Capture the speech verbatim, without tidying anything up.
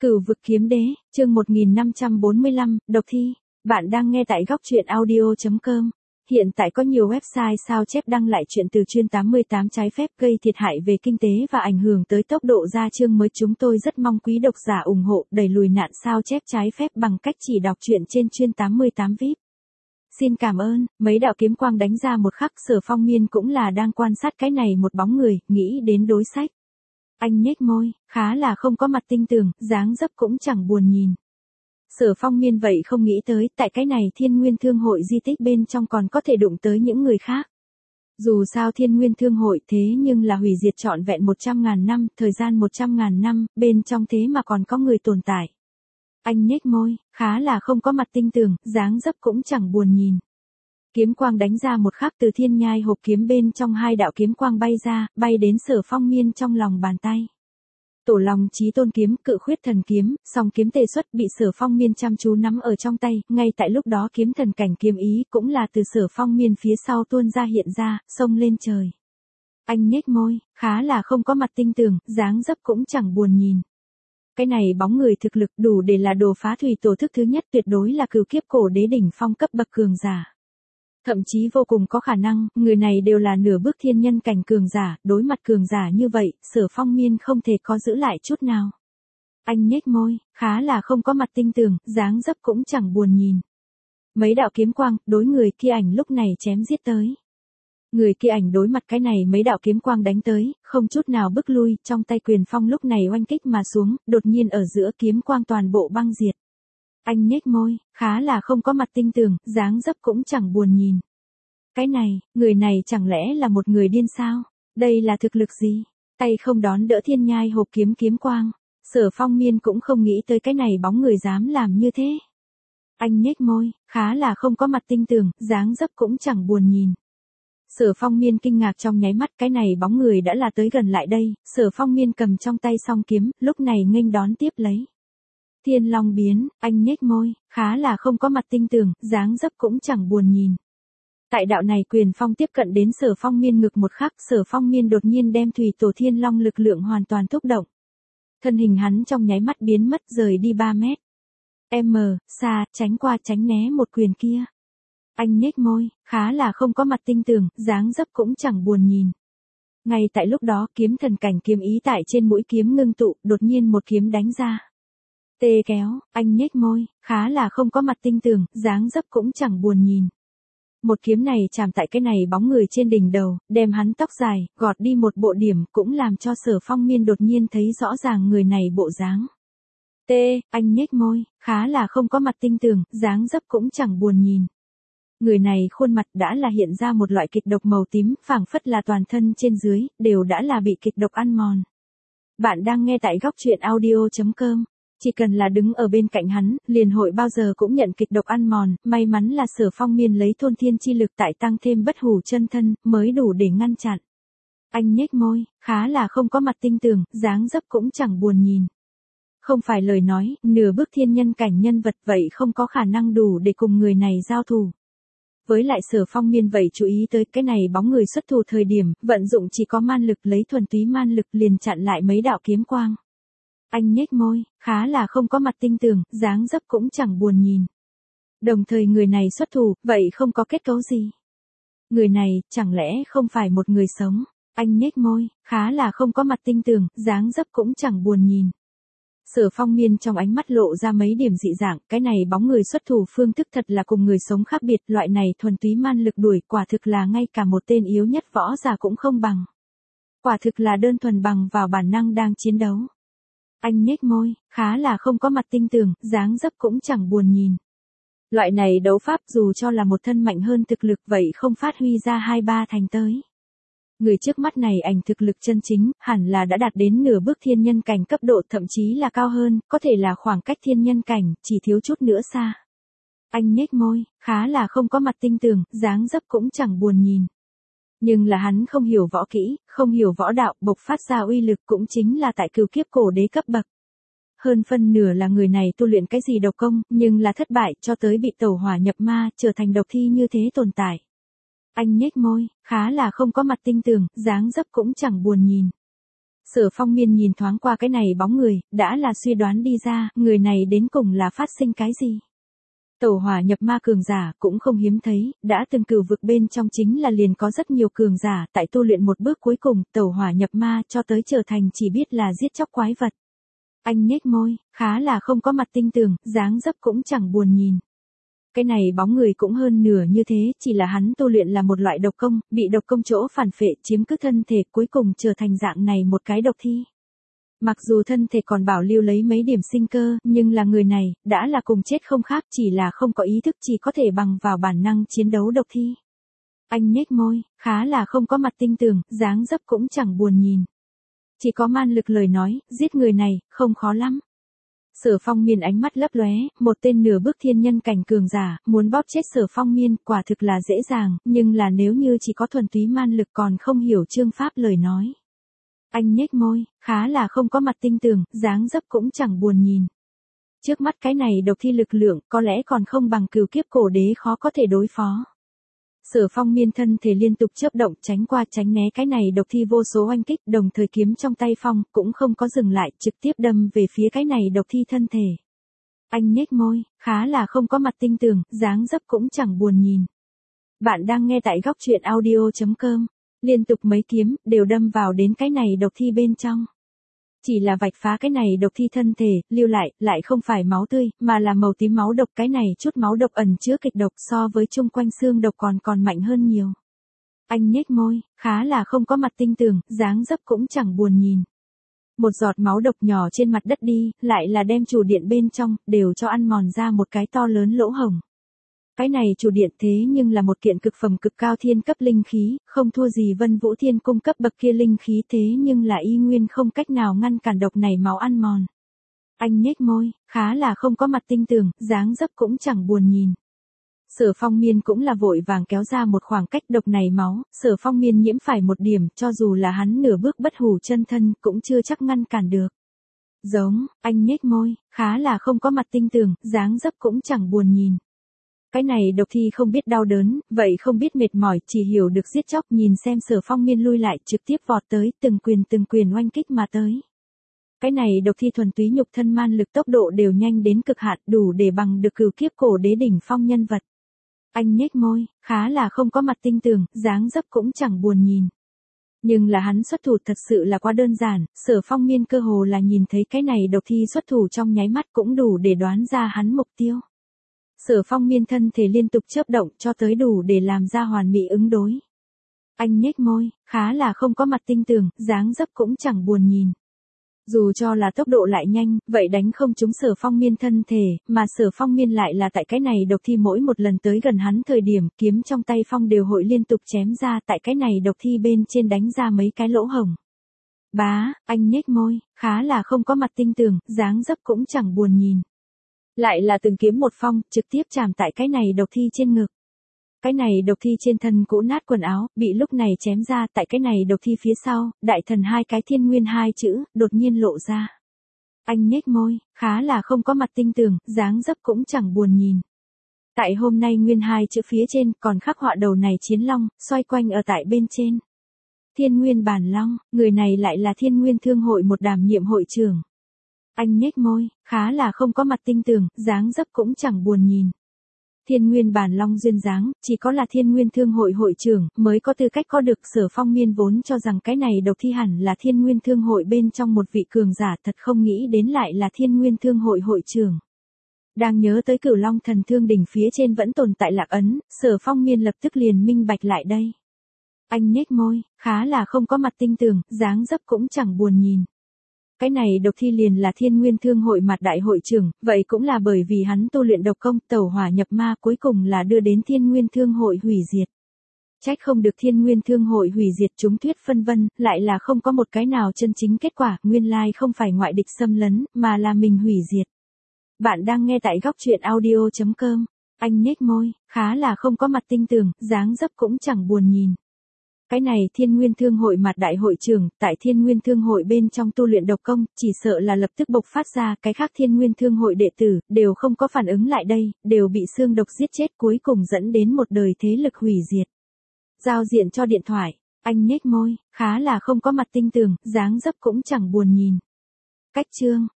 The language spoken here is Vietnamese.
Cửu vực kiếm đế, chương một nghìn năm trăm bốn mươi lăm, độc thi. Bạn đang nghe tại góc truyện audio chấm com. Hiện tại có nhiều website sao chép đăng lại chuyện từ chuyên tám mươi tám trái phép gây thiệt hại về kinh tế và ảnh hưởng tới tốc độ ra chương mới. Chúng tôi rất mong quý độc giả ủng hộ đẩy lùi nạn sao chép trái phép bằng cách chỉ đọc truyện trên chuyên tám mươi tám vi ai pi. Xin cảm ơn. Mấy đạo kiếm quang đánh ra một khắc, Sở Phong Miên cũng là đang quan sát cái này một bóng người, nghĩ đến đối sách. Anh nhếch môi, khá là không có mặt tinh tường, dáng dấp cũng chẳng buồn nhìn. Sở Phong Miên vậy không nghĩ tới, tại cái này Thiên Nguyên Thương hội di tích bên trong còn có thể đụng tới những người khác. Dù sao Thiên Nguyên Thương hội thế nhưng là hủy diệt trọn vẹn một trăm ngàn năm, thời gian một trăm ngàn năm, bên trong thế mà còn có người tồn tại. Anh nhếch môi, khá là không có mặt tinh tường, dáng dấp cũng chẳng buồn nhìn. Kiếm quang đánh ra một khắc, từ thiên nhai hộp kiếm bên trong hai đạo kiếm quang bay ra, bay đến Sở Phong Miên trong lòng bàn tay. Tổ Long Chí Tôn kiếm, Cự Khuyết Thần kiếm, song kiếm tề xuất bị Sở Phong Miên chăm chú nắm ở trong tay, ngay tại lúc đó kiếm thần cảnh kiếm ý cũng là từ Sở Phong Miên phía sau tuôn ra hiện ra, xông lên trời. Anh nhếch môi, khá là không có mặt tinh tường, dáng dấp cũng chẳng buồn nhìn. Cái này bóng người thực lực đủ để là đồ phá thủy tổ thức thứ nhất, tuyệt đối là cửu kiếp cổ đế đỉnh phong cấp bậc cường giả. Thậm chí vô cùng có khả năng, người này đều là nửa bước thiên nhân cảnh cường giả, đối mặt cường giả như vậy, Sở Phong Miên không thể có giữ lại chút nào. Anh nhếch môi, khá là không có mặt tinh tường, dáng dấp cũng chẳng buồn nhìn. Mấy đạo kiếm quang, đối người kia ảnh lúc này chém giết tới. Người kia ảnh đối mặt cái này mấy đạo kiếm quang đánh tới, không chút nào bức lui, trong tay quyền phong lúc này oanh kích mà xuống, đột nhiên ở giữa kiếm quang toàn bộ băng diệt. Anh nhếch môi, khá là không có mặt tinh tường, dáng dấp cũng chẳng buồn nhìn. Cái này, người này chẳng lẽ là một người điên sao? Đây là thực lực gì? Tay không đón đỡ thiên nhai hộp kiếm kiếm quang. Sở Phong Miên cũng không nghĩ tới cái này bóng người dám làm như thế. Anh nhếch môi, khá là không có mặt tinh tường, dáng dấp cũng chẳng buồn nhìn. Sở Phong Miên kinh ngạc trong nháy mắt, cái này bóng người đã là tới gần lại đây, Sở Phong Miên cầm trong tay song kiếm, lúc này nghênh đón tiếp lấy. Thiên Long biến, anh nhếch môi, khá là không có mặt tinh tường, dáng dấp cũng chẳng buồn nhìn. Tại đạo này quyền phong tiếp cận đến Sở Phong Miên ngực một khắc, Sở Phong Miên đột nhiên đem Thủy Tổ Thiên Long lực lượng hoàn toàn thúc động. Thân hình hắn trong nháy mắt biến mất, rời đi ba mét. M, xa, tránh qua tránh né một quyền kia. Anh nhếch môi, khá là không có mặt tinh tường, dáng dấp cũng chẳng buồn nhìn. Ngay tại lúc đó, kiếm thần cảnh kiếm ý tại trên mũi kiếm ngưng tụ, đột nhiên một kiếm đánh ra. Tê kéo, anh nhếch môi, khá là không có mặt tinh tường, dáng dấp cũng chẳng buồn nhìn. Một kiếm này chạm tại cái này bóng người trên đỉnh đầu, đem hắn tóc dài, gọt đi một bộ điểm, cũng làm cho Sở Phong Miên đột nhiên thấy rõ ràng người này bộ dáng. Tê, anh nhếch môi, khá là không có mặt tinh tường, dáng dấp cũng chẳng buồn nhìn. Người này khuôn mặt đã là hiện ra một loại kịch độc màu tím, phảng phất là toàn thân trên dưới, đều đã là bị kịch độc ăn mòn. Bạn đang nghe tại góc truyện audio chấm com. Chỉ cần là đứng ở bên cạnh hắn, liền hội bao giờ cũng nhận kịch độc ăn mòn, may mắn là Sở Phong Miên lấy thôn thiên chi lực tại tăng thêm bất hủ chân thân, mới đủ để ngăn chặn. Anh nhếch môi, khá là không có mặt tinh tường, dáng dấp cũng chẳng buồn nhìn. Không phải lời nói, nửa bước thiên nhân cảnh nhân vật vậy không có khả năng đủ để cùng người này giao thủ. Với lại Sở Phong Miên vậy chú ý tới cái này bóng người xuất thủ thời điểm, vận dụng chỉ có man lực, lấy thuần túy man lực liền chặn lại mấy đạo kiếm quang. Anh nhếch môi, khá là không có mặt tinh tường, dáng dấp cũng chẳng buồn nhìn. Đồng thời người này xuất thủ, vậy không có kết cấu gì. Người này, chẳng lẽ không phải một người sống? Anh nhếch môi, khá là không có mặt tinh tường, dáng dấp cũng chẳng buồn nhìn. Sở Phong Miên trong ánh mắt lộ ra mấy điểm dị dạng, cái này bóng người xuất thủ phương thức thật là cùng người sống khác biệt, loại này thuần túy man lực đuổi, quả thực là ngay cả một tên yếu nhất võ giả cũng không bằng. Quả thực là đơn thuần bằng vào bản năng đang chiến đấu. Anh nhếch môi, khá là không có mặt tinh tường, dáng dấp cũng chẳng buồn nhìn. Loại này đấu pháp dù cho là một thân mạnh hơn thực lực vậy không phát huy ra hai ba thành tới. Người trước mắt này ảnh thực lực chân chính, hẳn là đã đạt đến nửa bước thiên nhân cảnh cấp độ, thậm chí là cao hơn, có thể là khoảng cách thiên nhân cảnh, chỉ thiếu chút nữa xa. Anh nhếch môi, khá là không có mặt tinh tường, dáng dấp cũng chẳng buồn nhìn. Nhưng là hắn không hiểu võ kỹ, không hiểu võ đạo, bộc phát ra uy lực cũng chính là tại cửu kiếp cổ đế cấp bậc. Hơn phân nửa là người này tu luyện cái gì độc công, nhưng là thất bại, cho tới bị tẩu hỏa nhập ma, trở thành độc thi như thế tồn tại. Anh nhếch môi, khá là không có mặt tinh tường, dáng dấp cũng chẳng buồn nhìn. Sở Phong Miên nhìn thoáng qua cái này bóng người, đã là suy đoán đi ra, người này đến cùng là phát sinh cái gì. Tẩu hỏa nhập ma cường giả cũng không hiếm thấy, đã từng cửu vực bên trong chính là liền có rất nhiều cường giả, tại tu luyện một bước cuối cùng, tẩu hỏa nhập ma cho tới trở thành chỉ biết là giết chóc quái vật. Anh nhếch môi, khá là không có mặt tinh tường, dáng dấp cũng chẳng buồn nhìn. Cái này bóng người cũng hơn nửa như thế, chỉ là hắn tu luyện là một loại độc công, bị độc công chỗ phản phệ chiếm cứ thân thể cuối cùng trở thành dạng này một cái độc thi. Mặc dù thân thể còn bảo lưu lấy mấy điểm sinh cơ, nhưng là người này, đã là cùng chết không khác, chỉ là không có ý thức, chỉ có thể bằng vào bản năng chiến đấu độc thi. Anh nhếch môi, khá là không có mặt tinh tường, dáng dấp cũng chẳng buồn nhìn. Chỉ có man lực lời nói, giết người này, không khó lắm. Sở Phong Miên ánh mắt lấp lóe, một tên nửa bước thiên nhân cảnh cường giả, muốn bóp chết Sở Phong Miên quả thực là dễ dàng, nhưng là nếu như chỉ có thuần túy man lực còn không hiểu chương pháp lời nói. Anh nhếch môi, khá là không có mặt tinh tường, dáng dấp cũng chẳng buồn nhìn. Trước mắt cái này độc thi lực lượng có lẽ còn không bằng cửu kiếp cổ đế khó có thể đối phó. Sở Phong Miên thân thể liên tục chớp động tránh qua tránh né cái này độc thi vô số oanh kích, đồng thời kiếm trong tay phong cũng không có dừng lại, trực tiếp đâm về phía cái này độc thi thân thể. Anh nhếch môi, khá là không có mặt tinh tường, dáng dấp cũng chẳng buồn nhìn. Bạn đang nghe tại góc truyện audio chấm com. Liên tục mấy kiếm đều đâm vào đến cái này độc thi bên trong. Chỉ là vạch phá cái này độc thi thân thể, lưu lại, lại không phải máu tươi, mà là màu tím máu độc, cái này chút máu độc ẩn chứa kịch độc so với chung quanh xương độc còn còn mạnh hơn nhiều. Anh nhếch môi, khá là không có mặt tinh tường, dáng dấp cũng chẳng buồn nhìn. Một giọt máu độc nhỏ trên mặt đất đi, lại là đem chủ điện bên trong, đều cho ăn mòn ra một cái to lớn lỗ hổng. Cái này chủ điện thế nhưng là một kiện cực phẩm cực cao thiên cấp linh khí, không thua gì Vân Vũ Thiên cung cấp bậc kia linh khí thế nhưng là y nguyên không cách nào ngăn cản độc này máu ăn mòn. Anh nhếch môi, khá là không có mặt tinh tường, dáng dấp cũng chẳng buồn nhìn. Sở Phong Miên cũng là vội vàng kéo ra một khoảng cách độc này máu, Sở Phong Miên nhiễm phải một điểm, cho dù là hắn nửa bước bất hủ chân thân cũng chưa chắc ngăn cản được. Giống, anh nhếch môi, khá là không có mặt tinh tường, dáng dấp cũng chẳng buồn nhìn. Cái này độc thi không biết đau đớn, vậy không biết mệt mỏi, chỉ hiểu được giết chóc, nhìn xem Sở Phong Miên lui lại, trực tiếp vọt tới, từng quyền từng quyền oanh kích mà tới. Cái này độc thi thuần túy nhục thân man lực tốc độ đều nhanh đến cực hạn, đủ để bằng được cửu kiếp cổ đế đỉnh phong nhân vật. Anh nhếch môi, khá là không có mặt tinh tường, dáng dấp cũng chẳng buồn nhìn. Nhưng là hắn xuất thủ thật sự là quá đơn giản, Sở Phong Miên cơ hồ là nhìn thấy cái này độc thi xuất thủ trong nháy mắt cũng đủ để đoán ra hắn mục tiêu. Sở Phong Miên thân thể liên tục chớp động cho tới đủ để làm ra hoàn mỹ ứng đối. Anh nhếch môi, khá là không có mặt tinh tường, dáng dấp cũng chẳng buồn nhìn. Dù cho là tốc độ lại nhanh, vậy đánh không trúng Sở Phong Miên thân thể, mà Sở Phong Miên lại là tại cái này độc thi mỗi một lần tới gần hắn thời điểm, kiếm trong tay phong đều hội liên tục chém ra tại cái này độc thi bên trên đánh ra mấy cái lỗ hổng. Bá, anh nhếch môi, khá là không có mặt tinh tường, dáng dấp cũng chẳng buồn nhìn. Lại là từng kiếm một phong, trực tiếp chạm tại cái này độc thi trên ngực. Cái này độc thi trên thân cũ nát quần áo, bị lúc này chém ra tại cái này độc thi phía sau, đại thần hai cái thiên nguyên hai chữ, đột nhiên lộ ra. Anh nhếch môi, khá là không có mặt tinh tường, dáng dấp cũng chẳng buồn nhìn. Tại hôm nay nguyên hai chữ phía trên còn khắc họa đầu này chiến long, xoay quanh ở tại bên trên. Thiên nguyên bản long, người này lại là thiên nguyên thương hội một đảm nhiệm hội trưởng. Anh nhếch môi, khá là không có mặt tinh tường, dáng dấp cũng chẳng buồn nhìn. Thiên nguyên bản long duyên dáng, chỉ có là thiên nguyên thương hội hội trưởng, mới có tư cách có được. Sở Phong Miên vốn cho rằng cái này độc thi hẳn là thiên nguyên thương hội bên trong một vị cường giả, thật không nghĩ đến lại là thiên nguyên thương hội hội trưởng. Đang nhớ tới Cửu Long thần thương đỉnh phía trên vẫn tồn tại lạc ấn, Sở Phong Miên lập tức liền minh bạch lại đây. Anh nhếch môi, khá là không có mặt tinh tường, dáng dấp cũng chẳng buồn nhìn. Cái này độc thi liền là thiên nguyên thương hội mặt đại hội trưởng, vậy cũng là bởi vì hắn tu luyện độc công tẩu hỏa nhập ma cuối cùng là đưa đến thiên nguyên thương hội hủy diệt. Trách không được thiên nguyên thương hội hủy diệt chúng thuyết phân vân, lại là không có một cái nào chân chính kết quả, nguyên lai không phải ngoại địch xâm lấn, mà là mình hủy diệt. Bạn đang nghe tại góc truyện audio chấm com. Anh nhếch môi, khá là không có mặt tinh tường, dáng dấp cũng chẳng buồn nhìn. Cái này thiên nguyên thương hội mặt đại hội trưởng, tại thiên nguyên thương hội bên trong tu luyện độc công, chỉ sợ là lập tức bộc phát ra, cái khác thiên nguyên thương hội đệ tử, đều không có phản ứng lại đây, đều bị xương độc giết chết cuối cùng dẫn đến một đời thế lực hủy diệt. Giao diện cho điện thoại. Anh nhếch môi, khá là không có mặt tinh tường, dáng dấp cũng chẳng buồn nhìn. Cách chương,